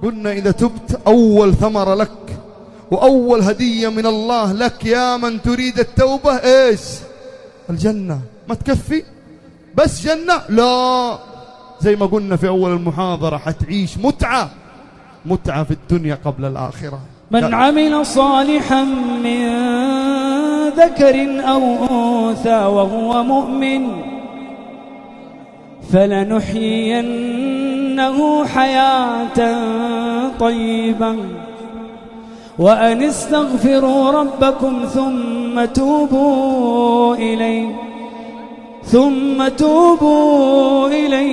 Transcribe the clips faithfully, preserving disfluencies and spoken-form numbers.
قلنا إذا تبت أول ثمرة لك وأول هدية من الله لك يا من تريد التوبة إيش؟ الجنة. ما تكفي بس جنة؟ لا، زي ما قلنا في أول المحاضرة حتعيش متعة، متعة في الدنيا قبل الآخرة. من عمل صالحا من ذكر أو أنثى وهو مؤمن فلنحيينه حياة طيبة وأن استغفروا ربكم ثم توبوا إليه ثم توبوا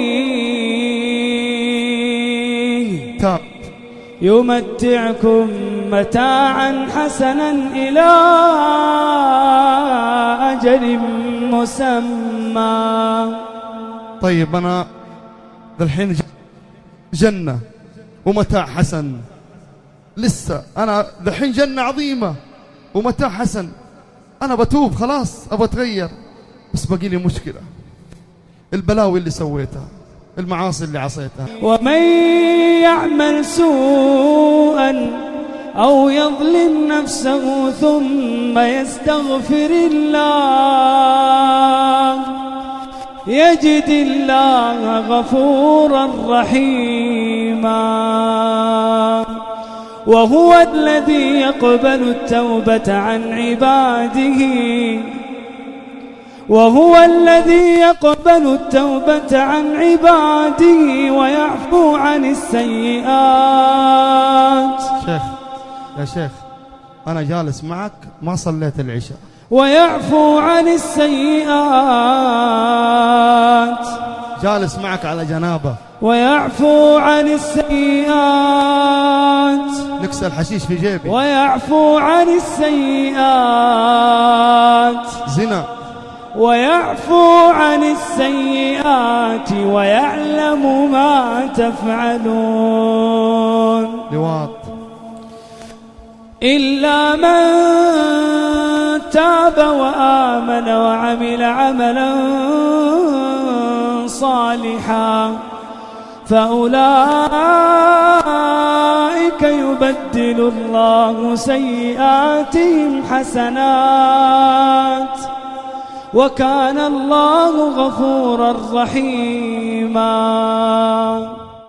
إليه تاب يمتعكم متاعا حسنا إلى أجل مسمى. طيب أنا ذا الحين جنة ومتاع حسن، لسه أنا ذا الحين جنة عظيمة ومتاع حسن، أنا بتوب خلاص أبغى أتغير، بس باقي لي مشكلة، البلاوي اللي سويتها، المعاصي اللي عصيتها. ومن يعمل سوءا أو يظلم نفسه ثم يستغفر الله يجد الله غفورا رحيما وهو الذي يقبل التوبة عن عباده وهو الذي يقبل التوبة عن عباده ويعفو عن السيئات. شيخ يا شيخ أنا جالس معك ما صليت العشاء. ويعفو عن السيئات. جالس معك على جنابه. ويعفو عن السيئات. نكسى الحشيش في جيبي. ويعفو عن السيئات. زنا. ويعفو عن السيئات ويعلم ما تفعلون. لواط. إلا من تاب وآمن وعمل عملا صالحا فأولئك يبدل الله سيئاتهم حسنات وكان الله غفورا رحيما.